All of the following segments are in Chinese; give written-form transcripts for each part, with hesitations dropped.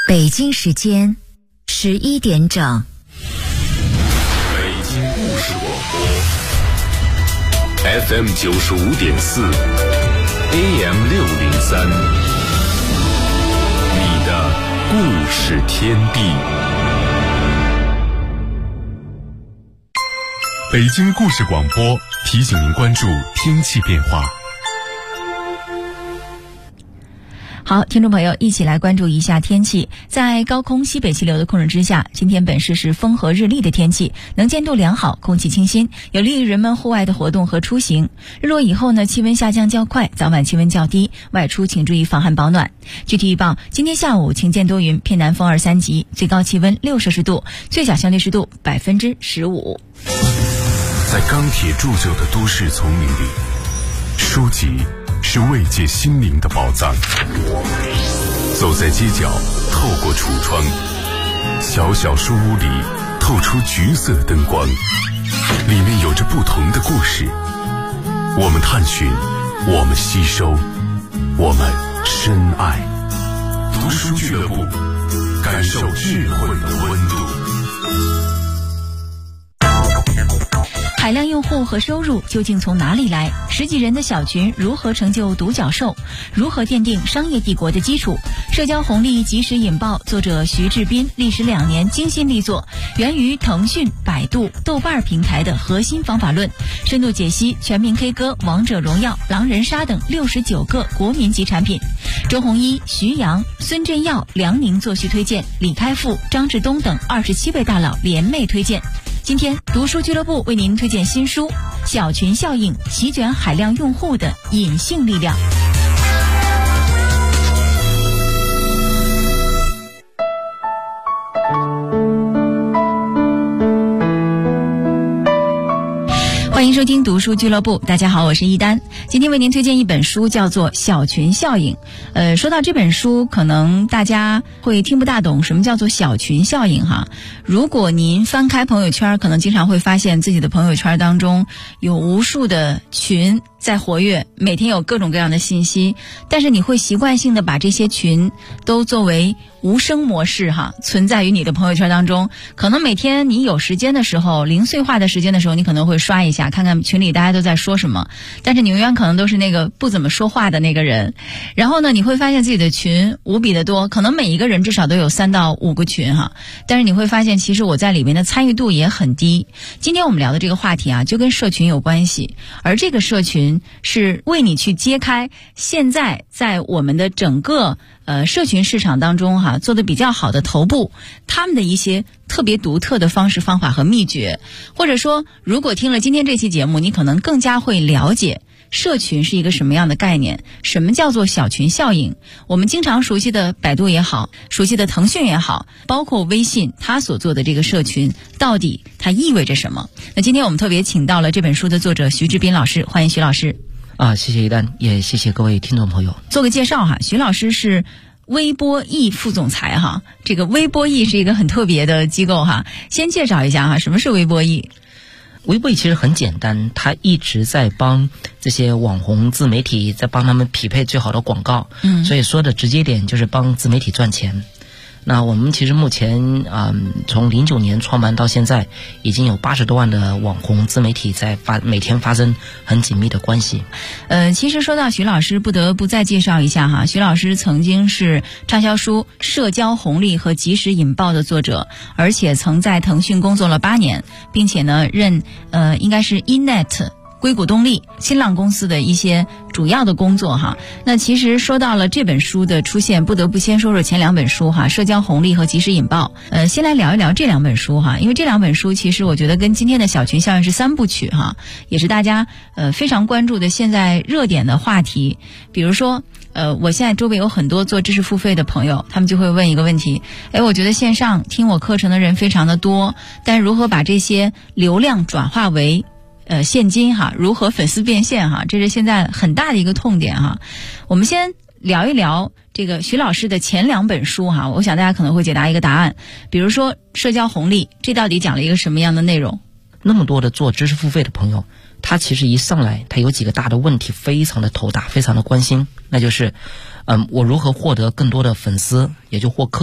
北京时间11点整。 北京故事广播 FM 95.4 AM 603，你的故事天地。北京故事广播提醒您关注天气变化。 好，听众朋友，一起来关注一下天气。在高空西北气流的控制之下，今天本市是风和日丽的天气，能见度良好，空气清新，有利于人们户外的活动和出行。日落以后呢，气温下降较快，早晚气温较低，外出请注意防寒保暖。具体预报，今天下午晴间多云，偏南风2、3级，最高气温6摄氏度，最小相对湿度15%。 在钢铁铸就的都市丛林里，书籍是慰藉心灵的宝藏。走在街角，透过橱窗，小小书屋里透出橘色灯光，里面有着不同的故事。我们探寻，我们吸收，我们深爱。读书俱乐部，感受智慧的温度。 海量用户和收入究竟从哪里来？10几人的小群如何成就独角兽？如何奠定商业帝国的基础？社交红利及时引爆，作者徐志斌历时2年精心力作，源于腾讯、百度、豆瓣平台的核心方法论，深度解析全民 K 歌、王者荣耀、狼人杀等69个国民级产品。周鸿祎、徐阳、孙振耀、梁宁作序推荐，李开复、张志东等27位大佬联袂推荐。今天读书俱乐部为您推荐新书《小群效应：席卷海量用户的隐性力量》。欢迎收听读书俱乐部，大家好，我是一丹。今天为您推荐一本书，叫做《小群效应》。说到这本书，可能大家会听不大懂什么叫做小群效应哈。如果您翻开朋友圈，可能经常会发现自己的朋友圈当中有无数的群在活跃，每天有各种各样的信息，但是你会习惯性的把这些群都作为无声模式哈，存在于你的朋友圈当中。可能每天你有时间的时候，零碎化的时间的时候，你可能会刷一下，看看群里大家都在说什么，但是你永远可能都是那个不怎么说话的那个人。然后呢，你会发现自己的群无比的多，可能每一个人至少都有3到5个群哈，但是你会发现其实我在里面的参与度也很低。今天我们聊的这个话题啊，就跟社群有关系，而这个社群是为你去揭开现在在我们的整个社群市场当中哈，做的比较好的头部，他们的一些特别独特的方式方法和秘诀。或者说，如果听了今天这期节目，你可能更加会了解社群是一个什么样的概念，什么叫做小群效应。我们经常熟悉的百度也好，熟悉的腾讯也好，包括微信它所做的这个社群，到底它意味着什么？那今天我们特别请到了这本书的作者徐志斌老师，欢迎徐老师。 谢谢一丹，也谢谢各位听众朋友。 做个介绍哈，徐老师是微波易副总裁哈，这个微波易是一个很特别的机构哈，先介绍一下哈，什么是微波易？ 微波易其实很简单，它一直在帮这些网红自媒体，在帮他们匹配最好的广告，所以说的直接点就是帮自媒体赚钱。那我们其实目前从09年创办到现在，已经有80多万的网红自媒体在每天发生很紧密的关系。 其实说到徐老师，不得不再介绍一下哈，徐老师曾经是畅销书《社交红利和及时引爆》的作者，而且曾在腾讯工作了8年，并且呢任应该是 eNet硅谷动力、新浪公司的一些主要的工作哈。那其实说到了这本书的出现，不得不先说说前2本书哈，社交红利和及时引爆。先来聊一聊这2本书哈，因为这2本书其实我觉得跟今天的小群效应是3部曲哈，也是大家非常关注的现在热点的话题。比如说我现在周围有很多做知识付费的朋友，他们就会问一个问题，我觉得线上听我课程的人非常的多，但如何把这些流量转化为现金哈，如何粉丝变现哈，这是现在很大的一个痛点哈。我们先聊一聊这个徐老师的前2本书哈，我想大家可能会解答一个答案。比如说社交红利，这到底讲了一个什么样的内容？ 那么多的做知识付费的朋友，他其实一上来他有几个大的问题非常的头大，非常的关心，那就是我如何获得更多的粉丝，也就获客，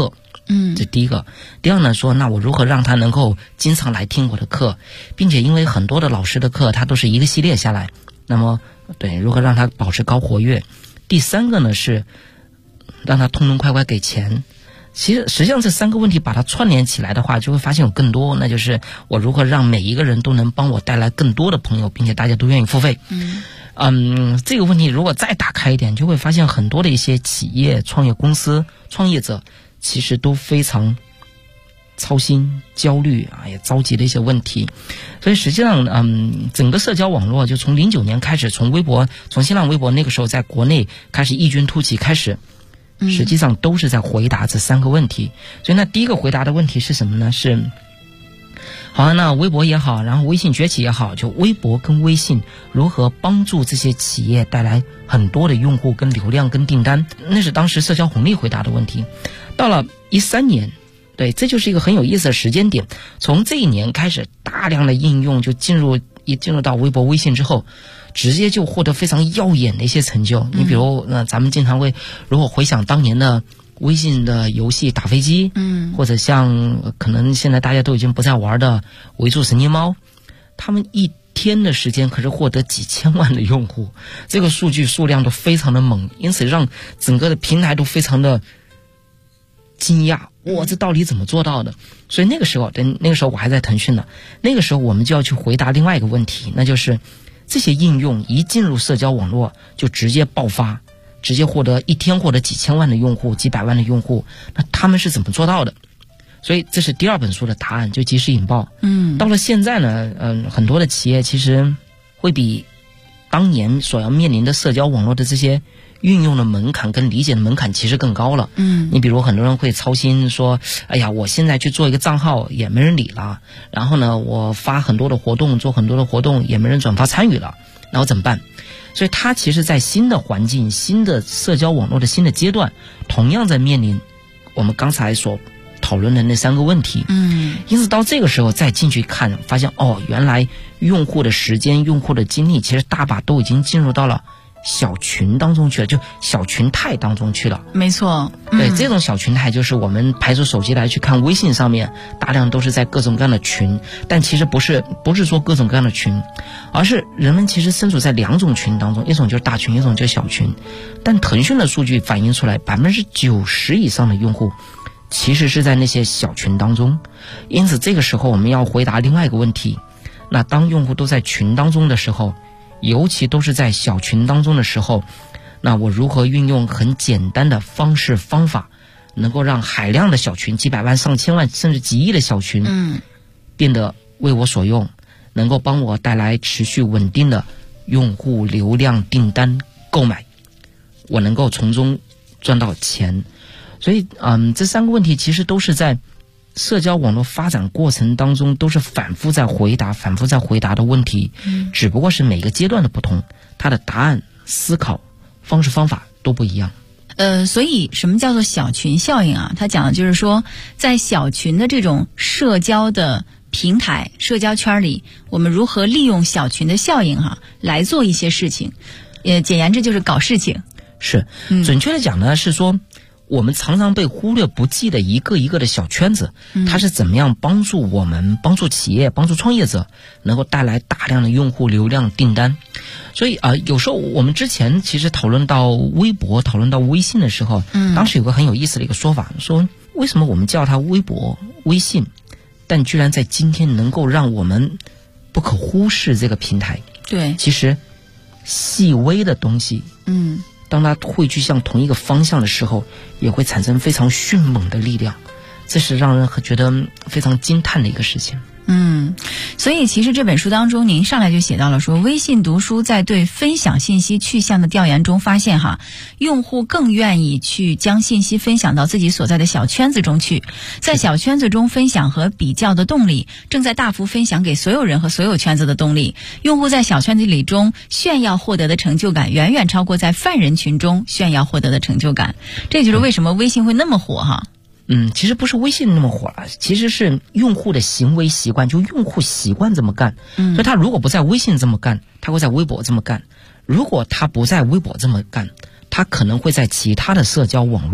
这第一个。第二呢，说那我如何让他能够经常来听我的课，并且因为很多的老师的课他都是一个系列下来，那么对如何让他保持高活跃。第三个呢是让他痛痛快快给钱。实际上这3个问题把它串联起来的话，就会发现有更多，那就是我如何让每一个人都能帮我带来更多的朋友，并且大家都愿意付费。这个问题如果再打开一点，就会发现很多的一些企业、创业公司、创业者其实都非常操心、焦虑也着急的一些问题。所以实际上整个社交网络就从09年开始，从新浪微博那个时候在国内开始异军突起开始，实际上都是在回答这3个问题。所以那第一个回答的问题是什么呢？是好，那微博也好，然后微信崛起也好，就微博跟微信如何帮助这些企业带来很多的用户跟流量跟订单，那是当时社交红利回答的问题。到了13年，对，这就是一个很有意思的时间点。从这一年开始，大量的应用就进入到微博微信之后，直接就获得非常耀眼的一些成就。你比如咱们经常会如果回想当年的微信的游戏打飞机，或者像可能现在大家都已经不再玩的围住神经猫，他们一天的时间可是获得几千万的用户，这个数据数量都非常的猛，因此让整个的平台都非常的惊讶，哇，这到底怎么做到的？所以那个时候我还在腾讯呢，那个时候我们就要去回答另外一个问题，那就是这些应用一进入社交网络就直接爆发，直接一天获得几千万的用户、几百万的用户，那他们是怎么做到的？所以这是第2本书的答案，就及时引爆。到了现在呢，很多的企业其实会比当年所要面临的社交网络的这些运用的门槛跟理解的门槛其实更高了。你比如很多人会操心说，哎呀，我现在去做一个账号也没人理了，然后呢，我发很多的活动，做很多的活动也没人转发参与了，然后怎么办？所以他其实在新的环境、新的社交网络的新的阶段，同样在面临我们刚才所讨论的那3个问题。因此到这个时候再进去看，发现原来用户的时间、用户的精力其实大把都已经进入到了小群当中去了，就小群态当中去了。 没错， 对，这种小群态就是我们排除手机来去看微信上面大量都是在各种各样的群，但其实不是说各种各样的群，而是人们其实身处在2种群当中，一种就是大群，一种就是小群。但腾讯的数据反映出来，90%以上的用户其实是在那些小群当中。因此这个时候我们要回答另外一个问题，那当用户都在群当中的时候，尤其都是在小群当中的时候，那我如何运用很简单的方式方法，能够让海量的小群、几百万、上千万甚至几亿的小群变得为我所用，能够帮我带来持续稳定的用户流量、订单、购买，我能够从中赚到钱。所以这3个问题其实都是在社交网络发展过程当中都是反复在回答的问题，只不过是每个阶段的不同，它的答案、思考方式方法都不一样。 所以什么叫做小群效应啊？它讲的就是说，在小群的这种社交的平台、社交圈里，我们如何利用小群的效应来做一些事情。简言之就是搞事情。 是，准确的讲呢是说，我们常常被忽略不计的一个一个的小圈子，它是怎么样帮助我们、帮助企业、帮助创业者能够带来大量的用户流量、订单。所以有时候我们之前其实讨论到微博、讨论到微信的时候，当时有个很有意思的一个说法，说为什么我们叫它微博、微信，但居然在今天能够让我们不可忽视这个平台。 对， 其实细微的东西，当它汇聚向同一个方向的时候，也会产生非常迅猛的力量，这是让人觉得非常惊叹的一个事情。 所以其实这本书当中您上来就写到了说，微信读书在对分享信息去向的调研中发现用户更愿意去将信息分享到自己所在的小圈子中去，在小圈子中分享和比较的动力正在大幅分享给所有人和所有圈子的动力。用户在小圈子里中炫耀获得的成就感远远超过在泛人群中炫耀获得的成就感。这就是为什么微信会那么火其实不是微信那么火了，其实是用户的行为习惯，就用户习惯这么干。所以他如果不在微信这么干，他会在微博这么干；如果他不在微博这么干，他可能会在其他的社交网络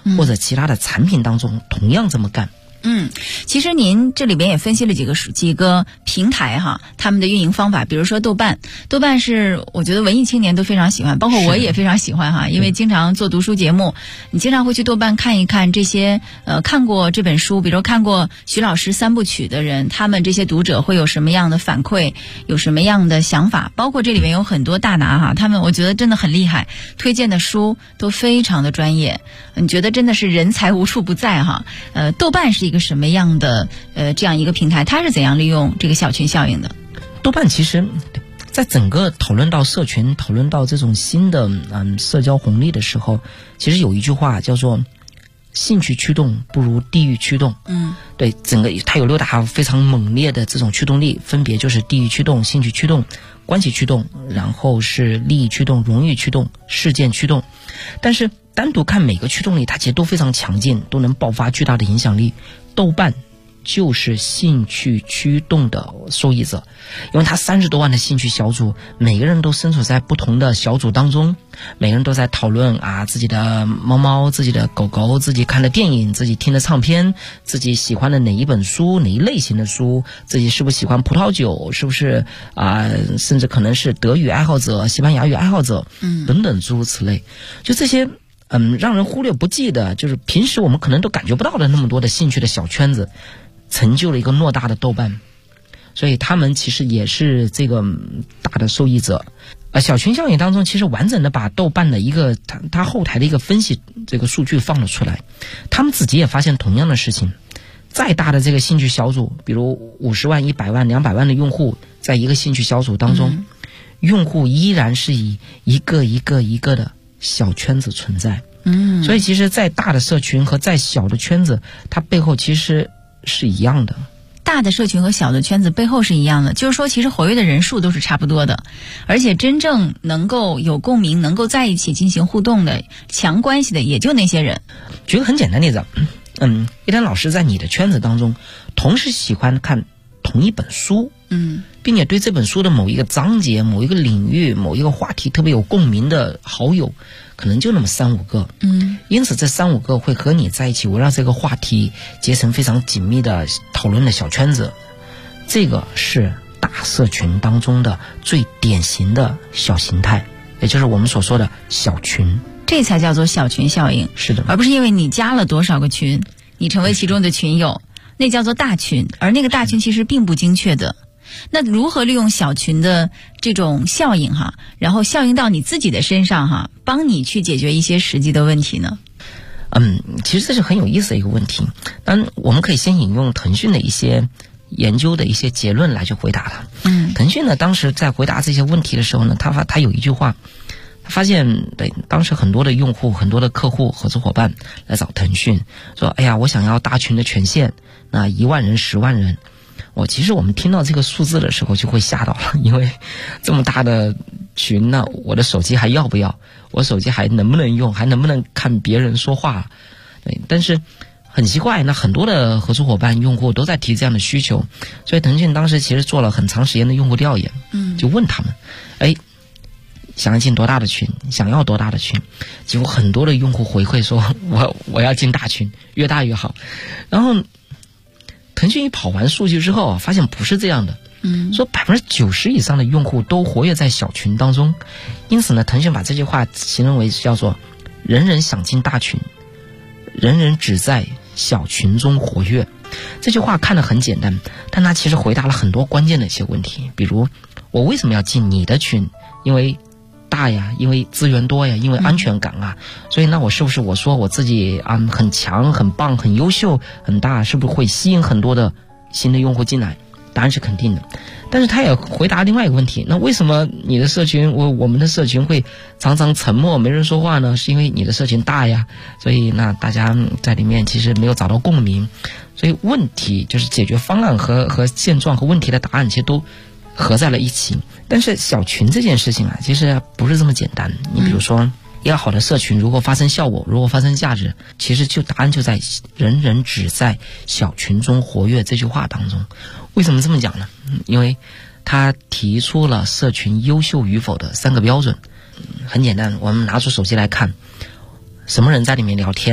或者其他的产品当中同样这么干。 其实您这里边也分析了几个平台哈，他们的运营方法，比如说豆瓣是我觉得文艺青年都非常喜欢，包括我也非常喜欢哈，因为经常做读书节目，你经常会去豆瓣看一看这些看过这本书，比如看过徐老师3部曲的人，他们这些读者会有什么样的反馈，有什么样的想法，包括这里面有很多大拿哈，他们我觉得真的很厉害，推荐的书都非常的专业，你觉得真的是人才无处不在哈。豆瓣是一个什么样的这样一个平台，它是怎样利用这个小群效应的？ 豆瓣其实在整个讨论到社群，讨论到这种新的社交红利的时候，其实有一句话叫做兴趣驱动不如地域驱动。对，整个它有6大非常猛烈的这种驱动力，分别就是地域驱动、兴趣驱动、关系驱动，然后是利益驱动、荣誉驱动、事件驱动。但是单独看每个驱动力，它其实都非常强劲，都能爆发巨大的影响力。豆瓣就是兴趣驱动的受益者，因为他30多万的兴趣小组，每个人都身处在不同的小组当中，每个人都在讨论自己的猫猫、自己的狗狗、自己看的电影、自己听的唱片、自己喜欢的哪一本书、哪一类型的书，自己是不是喜欢葡萄酒，是不是甚至可能是德语爱好者、西班牙语爱好者等等诸如此类。就这些让人忽略不计的，就是平时我们可能都感觉不到的那么多的兴趣的小圈子，成就了一个偌大的豆瓣。所以他们其实也是这个大的受益者。小群效应当中其实完整的把豆瓣的一个它后台的一个分析这个数据放了出来，他们自己也发现同样的事情，再大的这个兴趣小组，比如50万、100万、200万的用户，在一个兴趣小组当中，用户依然是以一个一个的小圈子存在。所以其实再大的社群和再小的圈子，它背后其实是一样的。 大的社群和小的圈子背后是一样的，就是说其实活跃的人数都是差不多的，而且真正能够有共鸣，能够在一起进行互动的、强关系的也就那些人。 举个很简单的例子，一丹老师在你的圈子当中同时喜欢看同一本书，并且对这本书的某一个章节、某一个领域、某一个话题特别有共鸣的好友，可能就那么3-5个。因此这3-5个会和你在一起围绕这个话题结成非常紧密的讨论的小圈子。这个是大社群当中的最典型的小形态，也就是我们所说的小群。 这才叫做小群效应。 是的， 而不是因为你加了多少个群，你成为其中的群友，那叫做大群，而那个大群其实并不精确的。那如何利用小群的这种效应然后效应到你自己的身上帮你去解决一些实际的问题呢？ 其实这是很有意思的一个问题。当然我们可以先引用腾讯的一些研究的一些结论来去回答它。腾讯呢当时在回答这些问题的时候呢，他有一句话，他发现当时很多的用户、很多的客户、合作伙伴来找腾讯说，哎呀，我想要大群的权限，那1万人、10万人。其实我们听到这个数字的时候就会吓到了，因为这么大的群呢，我的手机还要不要？我手机还能不能用？还能不能看别人说话？对，但是很奇怪，那很多的合作伙伴、用户都在提这样的需求，所以腾讯当时其实做了很长时间的用户调研，就问他们，想要进多大的群？想要多大的群？结果很多的用户回馈说，我要进大群，越大越好。然后腾讯一跑完数据之后发现不是这样的，说90%以上的用户都活跃在小群当中。因此呢，腾讯把这句话形容为叫做人人想进大群，人人只在小群中活跃。这句话看得很简单，但它其实回答了很多关键的一些问题，比如我为什么要进你的群？因为大呀，因为资源多呀，因为安全感啊，所以那我是不是我说我自己很强、很棒、很优秀、很大，是不是会吸引很多的新的用户进来？答案是肯定的。但是他也回答另外一个问题，那为什么你的社群我们的社群会常常沉默没人说话呢？是因为你的社群大呀，所以那大家在里面其实没有找到共鸣，所以问题就是解决方案和现状和问题的答案其实都合在了一起。但是小群这件事情其实不是这么简单。你比如说一个好的社群如何发生效果，如何发生价值，其实答案就在人人只在小群中活跃这句话当中。为什么这么讲呢？因为他提出了社群优秀与否的3个标准。很简单，我们拿出手机来看，什么人在里面聊天，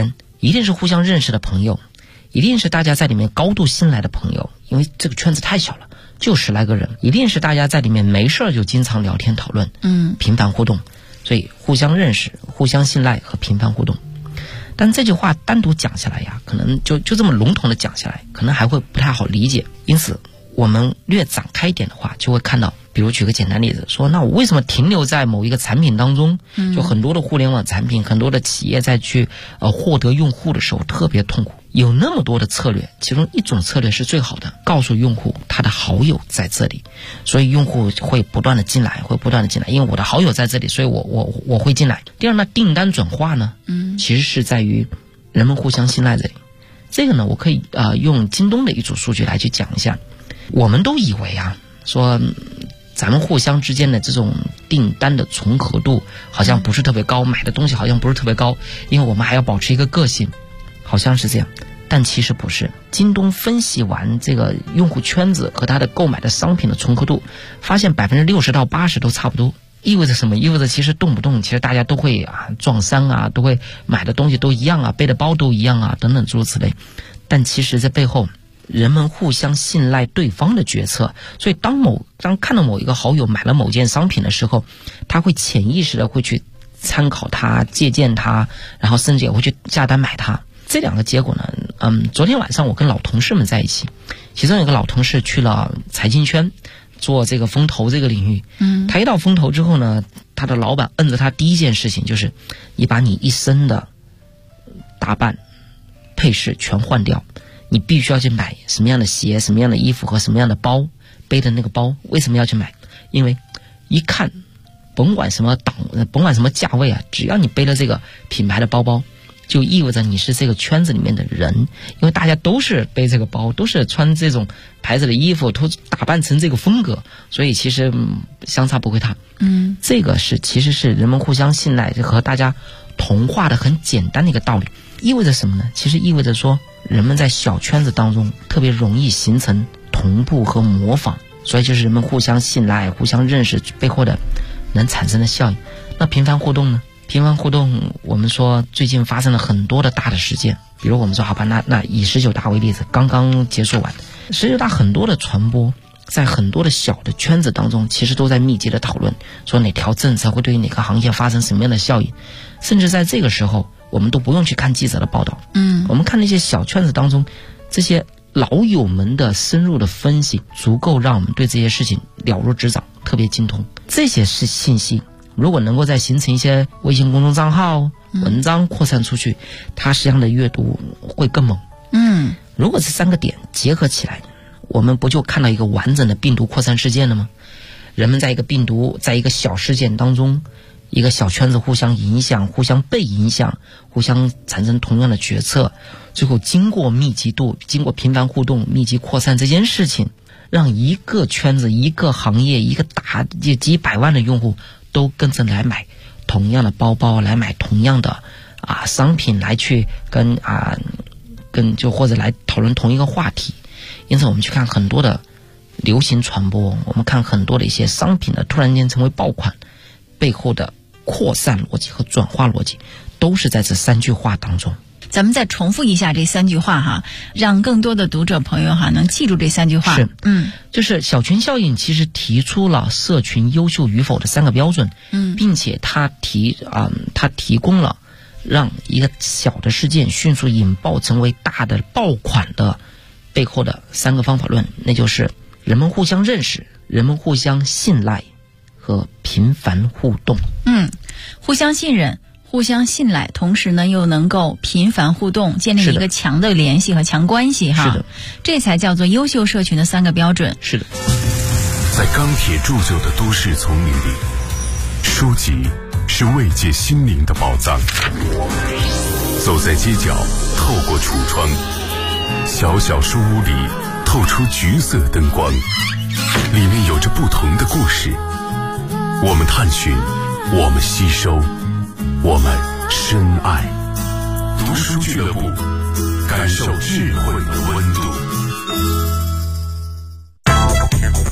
一定是互相认识的朋友，一定是大家在里面高度信赖的朋友，因为这个圈子太小了，就10来个人，一定是大家在里面没事就经常聊天讨论，频繁互动，所以互相认识、互相信赖和频繁互动。但这句话单独讲下来呀，可能就这么笼统的讲下来，可能还会不太好理解。因此我们略展开一点的话，就会看到，比如举个简单例子，说那我为什么停留在某一个产品当中，就很多的互联网产品，很多的企业在去获得用户的时候特别痛苦。有那么多的策略，其中一种策略是最好的，告诉用户他的好友在这里，所以用户会不断的进来，因为我的好友在这里，所以我会进来。第二呢，订单转化呢，其实是在于人们互相信赖这里。这个呢，我可以用京东的一组数据来去讲一下。我们都以为说咱们互相之间的这种订单的重合度好像不是特别高，买的东西好像不是特别高，因为我们还要保持一个个性，好像是这样，但其实不是。京东分析完这个用户圈子和他的购买的商品的重合度，发现60%到80%都差不多。意味着什么？意味着其实动不动其实大家都会撞衫都会买的东西都一样背的包都一样等等诸如此类。但其实在背后人们互相信赖对方的决策，所以当看到某一个好友买了某件商品的时候，他会潜意识的会去参考他、借鉴他，然后甚至也会去下单买它。这两个结果呢，昨天晚上我跟老同事们在一起，其中有个老同事去了财经圈做这个风投这个领域，他一到风投之后呢，他的老板摁着他第一件事情就是你把你一身的打扮配饰全换掉，你必须要去买什么样的鞋、什么样的衣服和什么样的包，背的那个包为什么要去买？因为一看甭管什么价位只要你背了这个品牌的包包，就意味着你是这个圈子里面的人，因为大家都是背这个包，都是穿这种牌子的衣服，都打扮成这个风格，所以其实相差不会大。这个其实是人们互相信赖和大家同化的很简单的一个道理。意味着什么呢？其实意味着说人们在小圈子当中特别容易形成同步和模仿，所以就是人们互相信赖、互相认识背后的能产生的效应。那频繁互动呢？频繁互动，我们说最近发生了很多的大的事件，比如我们说好吧，那以19大为例子，刚刚结束完19大，很多的传播在很多的小的圈子当中其实都在密集的讨论，说哪条政策会对于哪个行业发生什么样的效应，甚至在这个时候我们都不用去看记者的报道，我们看那些小圈子当中这些老友们的深入的分析，足够让我们对这些事情了如指掌，特别精通。这些是信息如果能够再形成一些微信公众账号、文章扩散出去，它实际上的阅读会更猛。如果这3个点结合起来，我们不就看到一个完整的病毒扩散事件了吗？人们在一个病毒，在一个小事件当中，一个小圈子互相影响、互相被影响、互相产生同样的决策，最后经过密集度、经过频繁互动、密集扩散这件事情，让一个圈子、一个行业、一个几百万的用户都跟着来买同样的包包，来买同样的商品，来去跟或者来讨论同一个话题。因此我们去看很多的流行传播，我们看很多的一些商品的突然间成为爆款，背后的扩散逻辑和转化逻辑都是在这3句话当中。 咱们再重复一下这3句话让更多的读者朋友能记住这3句话。 就是小群效应其实提出了社群优秀与否的3个标准，并且它提供了让一个小的事件迅速引爆成为大的爆款的背后的3个方法论，那就是人们互相认识、人们互相信赖和频繁互动。 互相信任、互相信赖，同时呢又能够频繁互动，建立一个强的联系和强关系是的， 这才叫做优秀社群的3个标准。 是的， 在钢铁铸就的都市丛林里，书籍是慰藉心灵的宝藏。走在街角，透过橱窗，小小书屋里透出橘色灯光，里面有着不同的故事。我们探寻，我们吸收，我们深爱。读书俱乐部，感受智慧的温度。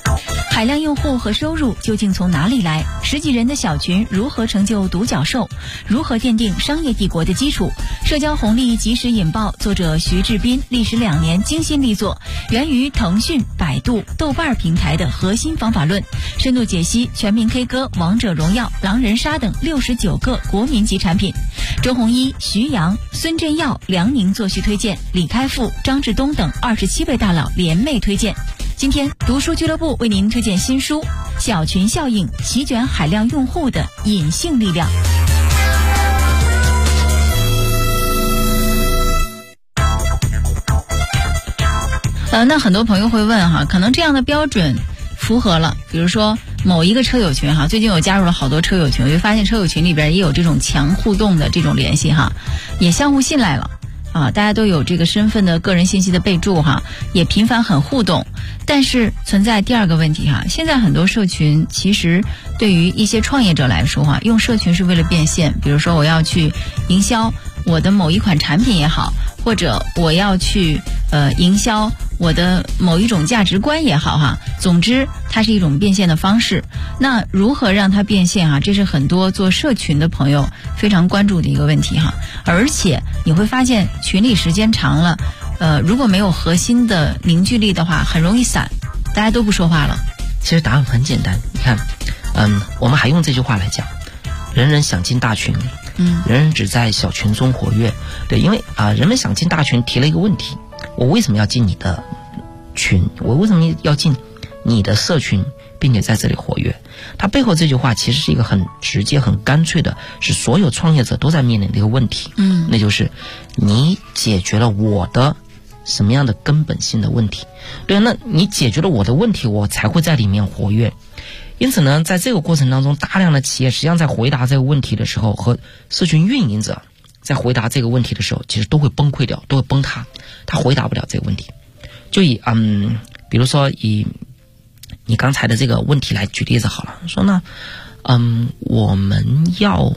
海量用户和收入究竟从哪里来？十几人的小群如何成就独角兽？如何奠定商业帝国的基础？社交红利及时引爆，作者徐志斌历时2年精心力作，源于腾讯、百度、豆瓣平台的核心方法论，深度解析全民 K 歌、王者荣耀、狼人杀等69个国民级产品。周鸿祎、徐阳、孙振耀、梁宁作序推荐，李开复、张志东等27位大佬联袂推荐。今天读书俱乐部为您推荐新书《小群效应：席卷海量用户的隐性力量》。那很多朋友会问哈，可能这样的标准符合了，比如说某一个车友群哈，最近我加入了好多车友群，我就发现车友群里边也有这种强互动的这种联系哈，也相互信赖了啊，大家都有这个身份的个人信息的备注哈，也频繁很互动。但是存在第二个问题哈，现在很多社群其实对于一些创业者来说哈，用社群是为了变现，比如说我要去营销我的某一款产品也好，或者我要去营销我的某一种价值观也好哈，总之它是一种变现的方式。那如何让它变现哈，这是很多做社群的朋友非常关注的一个问题哈。而且你会发现群里时间长了，如果没有核心的凝聚力的话，很容易散，大家都不说话了。 其实答案很简单，你看，我们还用这句话来讲，人人想进大群，人人只在小群中活跃。对，因为人们想进大群提了一个问题，我为什么要进你的群？我为什么要进你的社群，并且在这里活跃？它背后这句话其实是一个很直接很干脆的，是所有创业者都在面临的一个问题，那就是你解决了我的什么样的根本性的问题。对，那你解决了我的问题，我才会在里面活跃。因此呢，在这个过程当中，大量的企业实际上在回答这个问题的时候，和社群运营者在回答这个问题的时候，其实都会崩溃掉，都会崩塌，他回答不了这个问题。就以比如说以你刚才的这个问题来举例子好了，说呢，我们要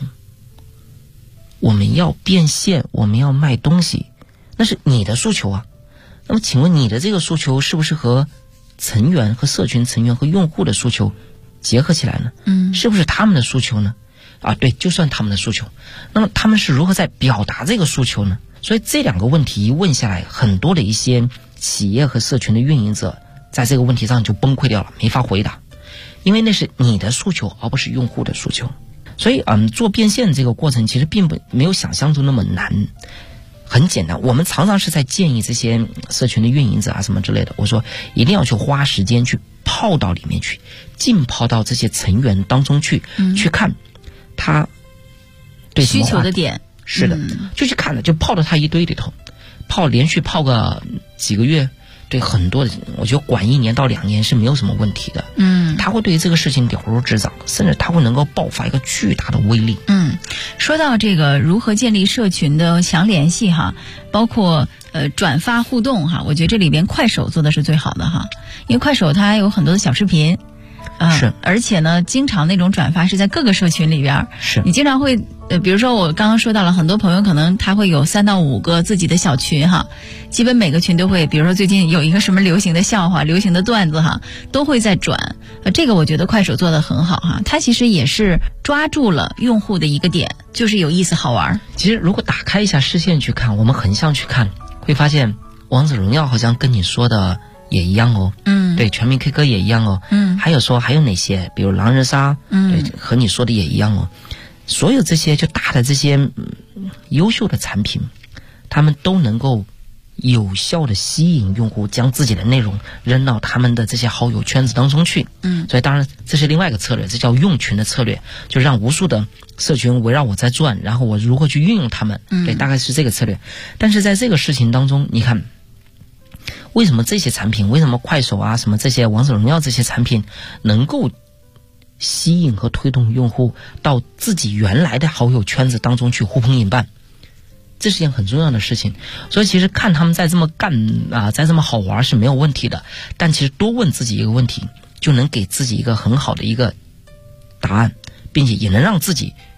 变现，我们要卖东西，那是你的诉求啊。那么请问你的这个诉求是不是和成员和社群成员和用户的诉求结合起来呢？是不是他们的诉求呢？对，就算他们的诉求，那么他们是如何在表达这个诉求呢？所以这两个问题一问下来，很多的一些企业和社群的运营者在这个问题上就崩溃掉了，没法回答，因为那是你的诉求，而不是用户的诉求。所以做变现这个过程其实并没有想象中那么难，很简单。我们常常是在建议这些社群的运营者什么之类的，我说一定要去花时间去泡到里面去，浸泡到这些成员当中去，去看他对需求的点。 是的，就去看了，就泡到他一堆里头，连续泡个几个月，对很多的，我觉得管1年到2年是没有什么问题的。他会对于这个事情了如指掌，甚至他会能够爆发一个巨大的威力。 说到这个如何建立社群的强联系哈，包括转发互动哈，我觉得这里边快手做的是最好的哈，因为快手它有很多的小视频。 是， 而且呢，经常那种转发是在各个社群里边， 是你经常会比如说我刚刚说到了，很多朋友可能他会有3到5个自己的小群哈，基本每个群都会，比如说最近有一个什么流行的笑话、流行的段子哈，都会在转。这个我觉得快手做得很好哈，它其实也是抓住了用户的一个点，就是有意思好玩。 其实如果打开一下视线去看，我们横向去看，会发现王者荣耀好像跟你说的也一样哦，对，全民 K 歌也一样哦，还有哪些，比如狼人杀，对，和你说的也一样哦。所有这些就大的这些优秀的产品，他们都能够有效的吸引用户，将自己的内容扔到他们的这些好友圈子当中去。所以当然这是另外一个策略，这叫用群的策略，就让无数的社群围绕我在转，然后我如何去运用他们，对，大概是这个策略。但是在这个事情当中，你看为什么这些产品，为什么快手什么这些王者荣耀这些产品能够吸引和推动用户到自己原来的好友圈子当中去呼朋引伴，这是件很重要的事情。所以其实看他们再这么干再这么好玩是没有问题的，但其实多问自己一个问题，就能给自己一个很好的一个答案，并且也能让自己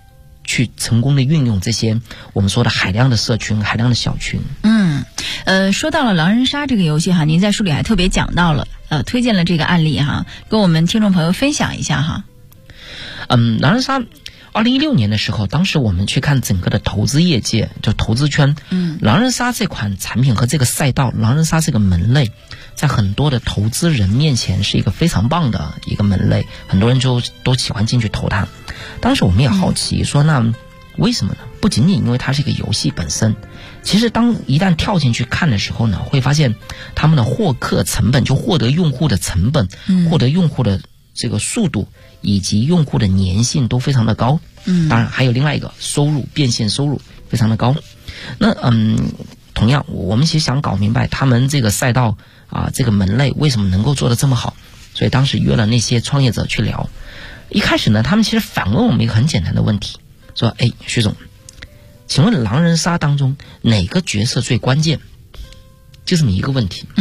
去成功的运用这些我们说的海量的社群、海量的小群。 说到了狼人杀这个游戏哈，您在书里还特别讲到了，推荐了这个案例哈，跟我们听众朋友分享一下哈。 狼人杀2016年的时候，当时我们去看整个的投资业界，就投资圈，狼人杀这款产品和这个赛道，狼人杀这个门类，在很多的投资人面前是一个非常棒的一个门类，很多人就都喜欢进去投它。当时我们也好奇说，那为什么呢？不仅仅因为它是一个游戏本身，其实当一旦跳进去看的时候呢，会发现他们的获客成本，就获得用户的成本，获得用户的这个速度以及用户的粘性都非常的高。当然还有另外一个收入，变现收入非常的高。那同样我们其实想搞明白他们这个赛道这个门类为什么能够做得这么好，所以当时约了那些创业者去聊。一开始呢，他们其实反问我们一个很简单的问题，说徐总，请问狼人杀当中哪个角色最关键？就这么一个问题。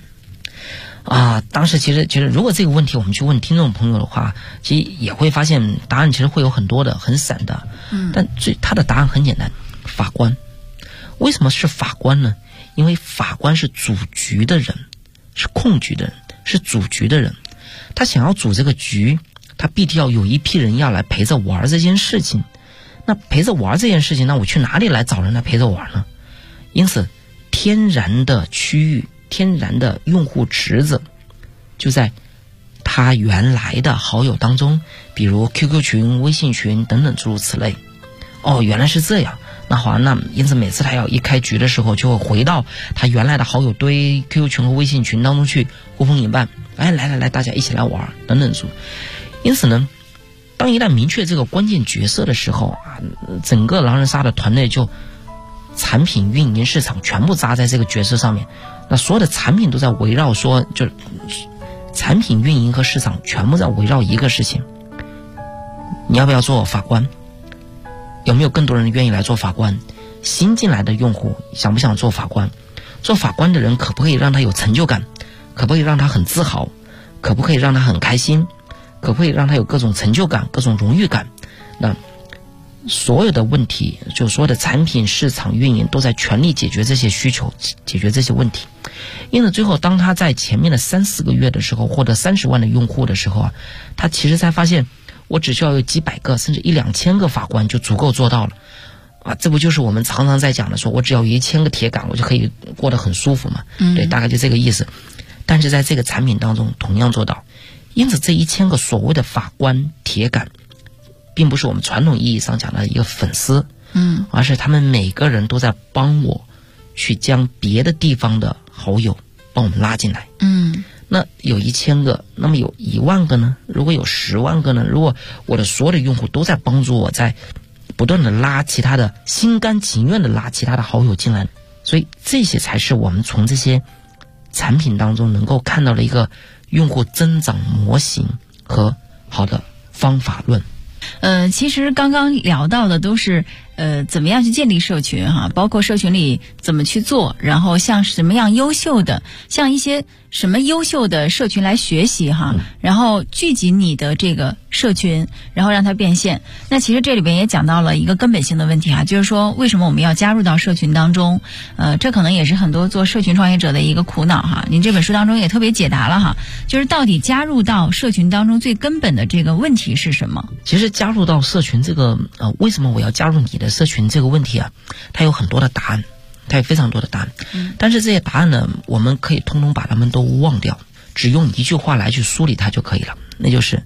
当时其实如果这个问题我们去问听众朋友的话，其实也会发现答案其实会有很多的很散的。但他的答案很简单，法官。为什么是法官呢？因为法官是组局的人，是控局的人，是组局的人。他想要组这个局，他必定要有一批人要来陪着玩这件事情。那陪着玩这件事情，那我去哪里来找人来陪着玩呢？因此天然的区域，天然的用户池子就在他原来的好友当中，比如 QQ 群、微信群等等诸如此类。原来是这样。那好，那因此每次他要一开局的时候，就会回到他原来的好友堆 QQ 群和微信群当中去呼朋引伴，来大家一起来玩等等诸。因此呢，当一旦明确这个关键角色的时候整个狼人杀的团队就产品运营市场全部扎在这个角色上面。那所有的产品都在围绕说，就是产品运营和市场全部在围绕一个事情：你要不要做法官？有没有更多人愿意来做法官？新进来的用户想不想做法官？做法官的人可不可以让他有成就感？可不可以让他很自豪？可不可以让他很开心？可不可以让他有各种成就感、各种荣誉感？那所有的问题，就所有的产品、市场运营都在全力解决这些需求，解决这些问题。因此最后当他在前面的3-4个月的时候获得30万的用户的时候他其实才发现，我只需要有几百个甚至1-2千个法官就足够做到了这不就是我们常常在讲的，说我只要有1000个铁杆我就可以过得很舒服嘛。对，大概就这个意思。但是在这个产品当中同样做到。因此这1000个所谓的法官铁杆并不是我们传统意义上讲的一个粉丝，而是他们每个人都在帮我去将别的地方的好友帮我们拉进来。那有1000个，那么有1万个呢？如果有10万个呢？如果我的所有的用户都在帮助我，在不断的拉其他的，心甘情愿的拉其他的好友进来，所以这些才是我们从这些产品当中能够看到的一个用户增长模型和好的方法论。 其实刚刚聊到的都是怎么样去建立社群包括社群里怎么去做，然后向什么样优秀的，向一些什么优秀的社群来学习然后聚集你的这个社群，然后让它变现。那其实这里边也讲到了一个根本性的问题就是说为什么我们要加入到社群当中？这可能也是很多做社群创业者的一个苦恼您这本书当中也特别解答了就是到底加入到社群当中最根本的这个问题是什么？ 其实加入到社群这个为什么我要加入你的社群这个问题它有很多的答案，它有非常多的答案。但是这些答案呢，我们可以通通把它们都忘掉，只用一句话来去梳理它就可以了，那就是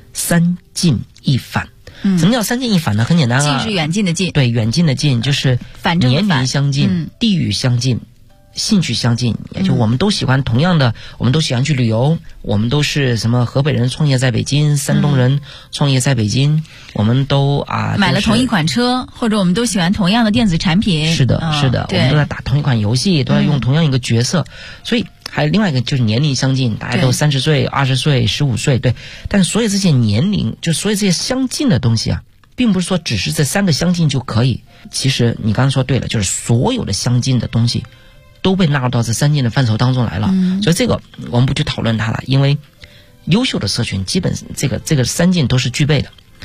3进1反。什么叫3进1反呢？很简单进是远近的近， 对，远近的近就是年龄相近，地域相近，兴趣相近，也就我们都喜欢同样的，我们都喜欢去旅游，我们都是什么河北人创业在北京，山东人创业在北京，我们都买了同一款车，或者我们都喜欢同样的电子产品。 是的，是的，我们都在打同一款游戏，都在用同样一个角色。所以还有另外一个就是年龄相近，大家都30岁、20岁、15岁，对。但是所有这些年龄，就所有这些相近的东西并不是说只是这3个相近就可以。其实你刚才说对了，就是所有的相近的东西都被纳入到这3进的范畴当中来了。所以这个我们不去讨论它了，因为优秀的社群基本这个3进都是具备的。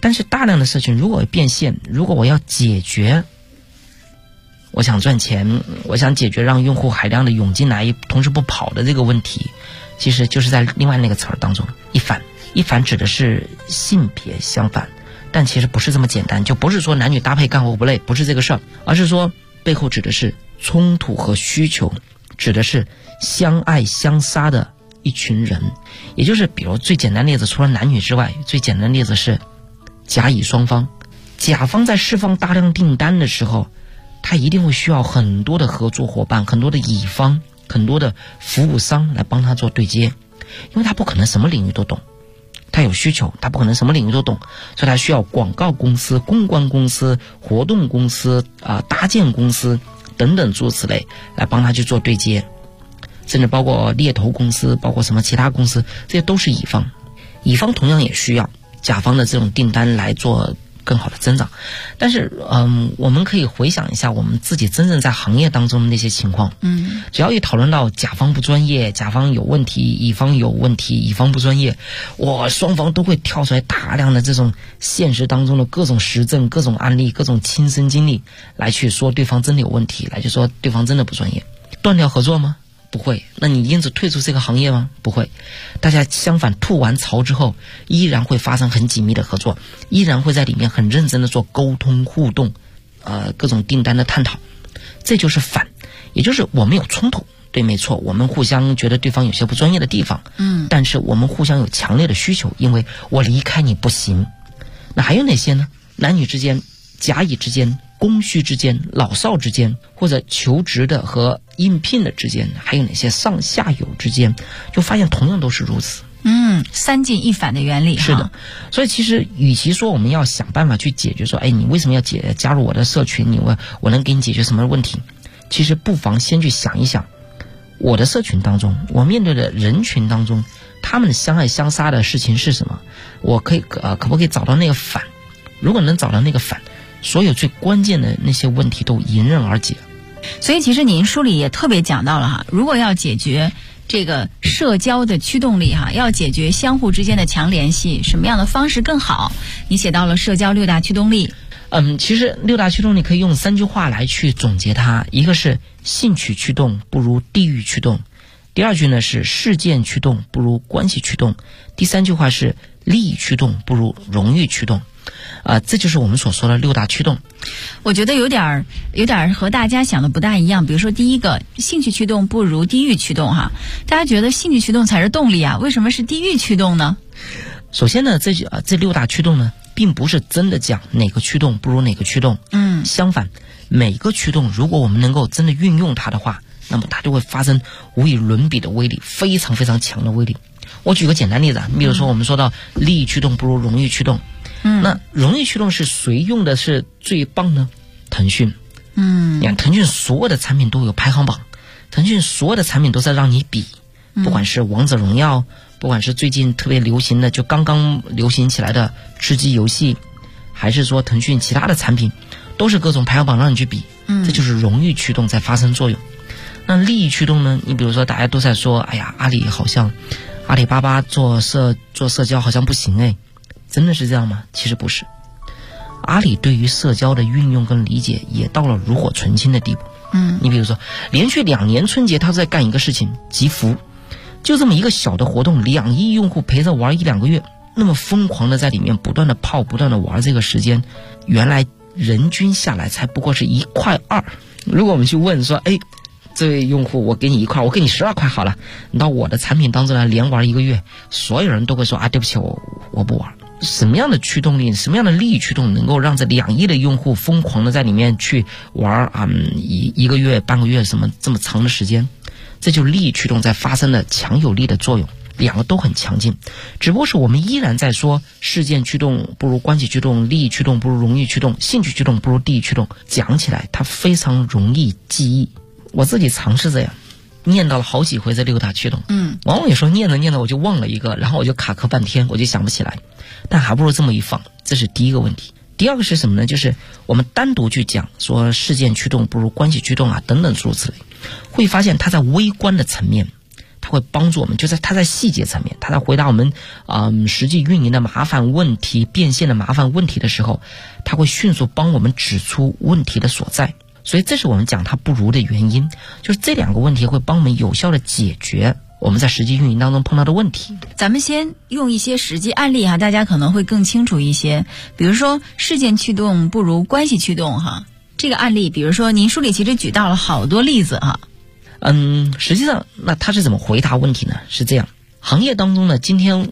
但是大量的社群如果变现，如果我要解决，我想赚钱，我想解决让用户海量的涌进来同时不跑的这个问题，其实就是在另外那个词儿当中，一反指的是性别相反，但其实不是这么简单，就不是说男女搭配干活不累，不是这个事儿，而是说背后指的是冲突和需求，指的是相爱相杀的一群人。也就是比如最简单的例子，除了男女之外，最简单的例子是甲乙双方。甲方在释放大量订单的时候，他一定会需要很多的合作伙伴，很多的乙方，很多的服务商来帮他做对接，因为他不可能什么领域都懂，他有需求，他不可能什么领域都懂，所以他需要广告公司、公关公司、活动公司搭建公司等等诸如此类来帮他去做对接，甚至包括猎头公司，包括什么其他公司，这些都是乙方。乙方同样也需要甲方的这种订单来做更好的增长。但是我们可以回想一下我们自己真正在行业当中的那些情况，只要一讨论到甲方不专业，甲方有问题，乙方有问题，乙方不专业，双方都会跳出来大量的这种现实当中的各种实证、各种案例、各种亲身经历来去说对方真的有问题，来去说对方真的不专业。断掉合作吗？不会。那你因此退出这个行业吗？不会。大家相反吐完槽之后，依然会发生很紧密的合作，依然会在里面很认真的做沟通互动，各种订单的探讨。这就是反，也就是我们有冲突，对，没错，我们互相觉得对方有些不专业的地方，但是我们互相有强烈的需求，因为我离开你不行。那还有哪些呢？男女之间、甲乙之间、供需之间、老少之间，或者求职的和应聘的之间，还有哪些上下游之间，就发现同样都是如此。 三进一反的原理。 是的。所以其实与其说我们要想办法去解决说，你为什么要加入我的社群，我能给你解决什么问题，其实不妨先去想一想，我的社群当中，我面对的人群当中，他们相爱相杀的事情是什么，我可不可以找到那个反。如果能找到那个反，所有最关键的那些问题都迎刃而解。 所以其实您书里也特别讲到了如果要解决这个社交的驱动力要解决相互之间的强联系，什么样的方式更好？你写到了社交6大驱动力。 其实6大驱动力可以用3句话来去总结它。一个是兴趣驱动不如地域驱动，第二句呢是事件驱动不如关系驱动，第三句话是利益驱动不如荣誉驱动。这就是我们所说的6大驱动。 我觉得有点和大家想的不大一样。比如说第一个，兴趣驱动不如地域驱动大家觉得兴趣驱动才是动力为什么是地域驱动呢？ 首先呢，这6大驱动呢，并不是真的讲哪个驱动不如哪个驱动。相反，每个驱动如果我们能够真的运用它的话，那么它就会发生无与伦比的威力，非常非常强的威力。我举个简单例子比如说我们说到利益驱动不如荣誉驱动。那荣誉驱动是谁用的是最棒呢？腾讯。你看腾讯所有的产品都有排行榜，腾讯所有的产品都在让你比，不管是王者荣耀，不管是最近特别流行的就刚刚流行起来的吃鸡游戏，还是说腾讯其他的产品，都是各种排行榜让你去比。这就是荣誉驱动在发生作用。那利益驱动呢？你比如说大家都在说阿里巴巴做社交好像不行真的是这样吗？其实不是。阿里对于社交的运用跟理解也到了炉火纯青的地步。你比如说连续2年春节他都在干一个事情，集福，就这么一个小的活动，2亿用户陪着玩1-2个月，那么疯狂的在里面不断的泡不断的玩，这个时间原来人均下来才不过是1.2块。如果我们去问说这位用户我给你1块，我给你12块好了，你到我的产品当中来连玩1个月，所有人都会说对不起，我不玩。什么样的驱动力，什么样的利益驱动能够让这2亿的用户疯狂的在里面去玩1个月半个月什么这么长的时间？这就是利益驱动在发生的强有力的作用，两个都很强劲。只不过是我们依然在说事件驱动不如关系驱动，利益驱动不如荣誉驱动，兴趣驱动不如地域驱动。讲起来它非常容易记忆，我自己尝试着念到了好几回这6大驱动。往往有时候念着我就忘了一个，然后我就卡壳半天，我就想不起来。但还不如这么一放，这是第一个问题。第二个是什么呢？就是我们单独去讲说事件驱动不如关系驱动等等诸如此类，会发现它在微观的层面它会帮助我们，就是它在细节层面，它在回答我们实际运营的麻烦问题、变现的麻烦问题的时候，它会迅速帮我们指出问题的所在。所以这是我们讲它不如的原因，就是这2个问题会帮我们有效的解决我们在实际运营当中碰到的问题。 咱们先用一些实际案例大家可能会更清楚一些。比如说事件驱动不如关系驱动这个案例，比如说您书里其实举到了好多例子实际上那他是怎么回答问题呢？是这样，行业当中呢，今天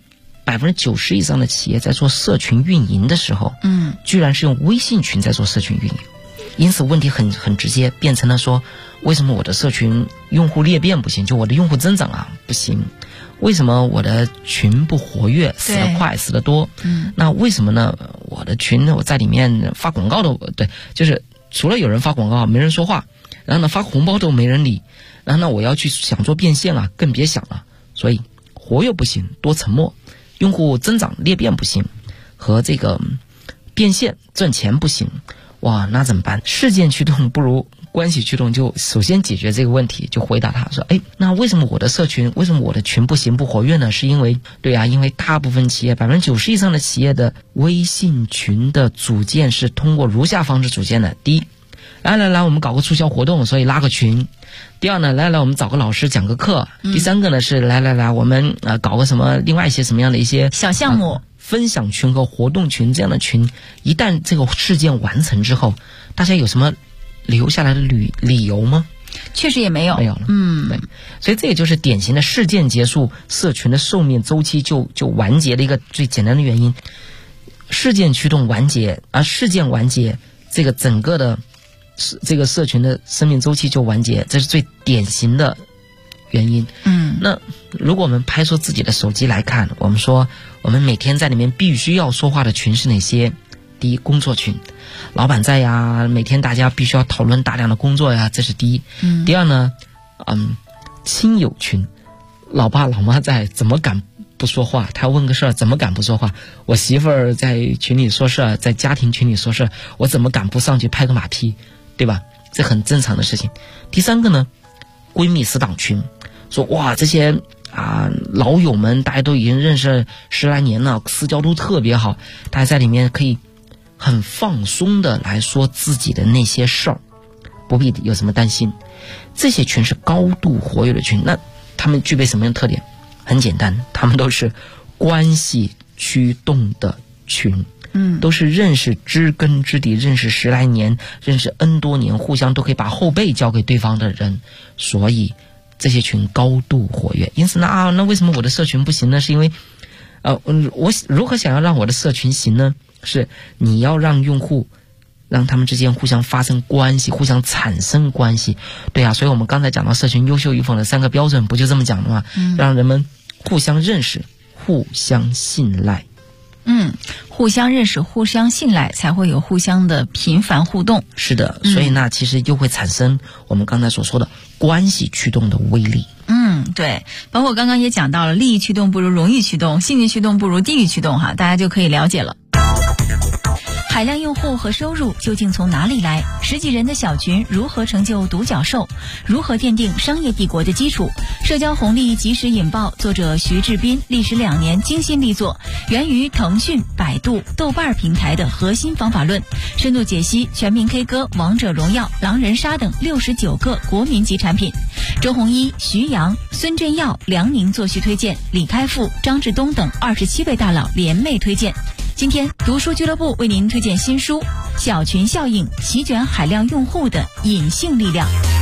90%以上的企业在做社群运营的时候，居然是用微信群在做社群运营。因此问题很直接，变成了说，为什么我的社群用户裂变不行，就我的用户增长不行？为什么我的群不活跃，死得快死得多？那为什么呢？我的群我在里面发广告就是除了有人发广告没人说话，然后呢发红包都没人理，然后呢我要去想做变现更别想了。所以活跃不行，多沉默；用户增长裂变不行，和这个变现赚钱不行。哇，那怎么办？事件驱动不如关系驱动，就首先解决这个问题，就回答他说，那为什么我的社群，为什么我的群不行不活跃呢？是因为因为大部分企业90%以上的企业的微信群的组建是通过如下方式组建的。第一，来我们搞个促销活动，所以拉个群。第二呢，来我们找个老师讲个课。第三个呢是来我们搞个什么另外一些什么样的一些小项目， 分享群和活动群这样的群。一旦这个事件完成之后，大家有什么留下来的理由吗？ 确实也没有了。对，所以这也就是典型的事件结束，社群的寿命周期就完结的一个最简单的原因。事件驱动完结，而事件完结，这个整个的这个社群的生命周期就完结，这是最典型的原因。那如果我们拍出自己的手机来看，我们说我们每天在里面必须要说话的群是哪些？第一，工作群，老板在呀，每天大家必须要讨论大量的工作呀，这是第一。第二呢，亲友群，老爸老妈在，怎么敢不说话？他问个事儿，怎么敢不说话？我媳妇儿在群里说事儿，在家庭群里说事儿，我怎么敢不上去拍个马屁？对吧？这很正常的事情。第三个呢，闺蜜死党群，说哇这些老友们大家都已经认识10来年了，私交都特别好，大家在里面可以很放松的来说自己的那些事儿，不必有什么担心。这些群是高度活跃的群，那他们具备什么样的特点？很简单，他们都是关系驱动的群。都是认识知根知底，认识10来年，认识 N 多年，互相都可以把后背交给对方的人，所以这些群高度活跃。因此那为什么我的社群不行呢？是因为我如何想要让我的社群行呢？是你要让用户让他们之间互相发生关系，互相产生关系。对啊，所以我们刚才讲到社群优秀与否的3个标准，不就这么讲的吗？让人们互相认识，互相信赖。 互相认识，互相信赖，才会有互相的频繁互动。 是的，所以呢，其实就会产生我们刚才所说的关系驱动的威力。 对，包括刚刚也讲到了，利益驱动不如荣誉驱动，兴趣驱动不如地域驱动大家就可以了解了。海量用户和收入究竟从哪里来？10几人的小群如何成就独角兽？如何奠定商业帝国的基础？社交红利及时引爆，作者徐志斌历时2年精心力作，源于腾讯、百度、豆瓣平台的核心方法论，深度解析全民 K 歌、王者荣耀、狼人杀等69个国民级产品。周鸿祎、徐阳、孙振耀、梁宁作序推荐，李开复、张志东等27位大佬联袂推荐。今天读书俱乐部为您推荐新书《小群效应：席卷海量用户的隐性力量》。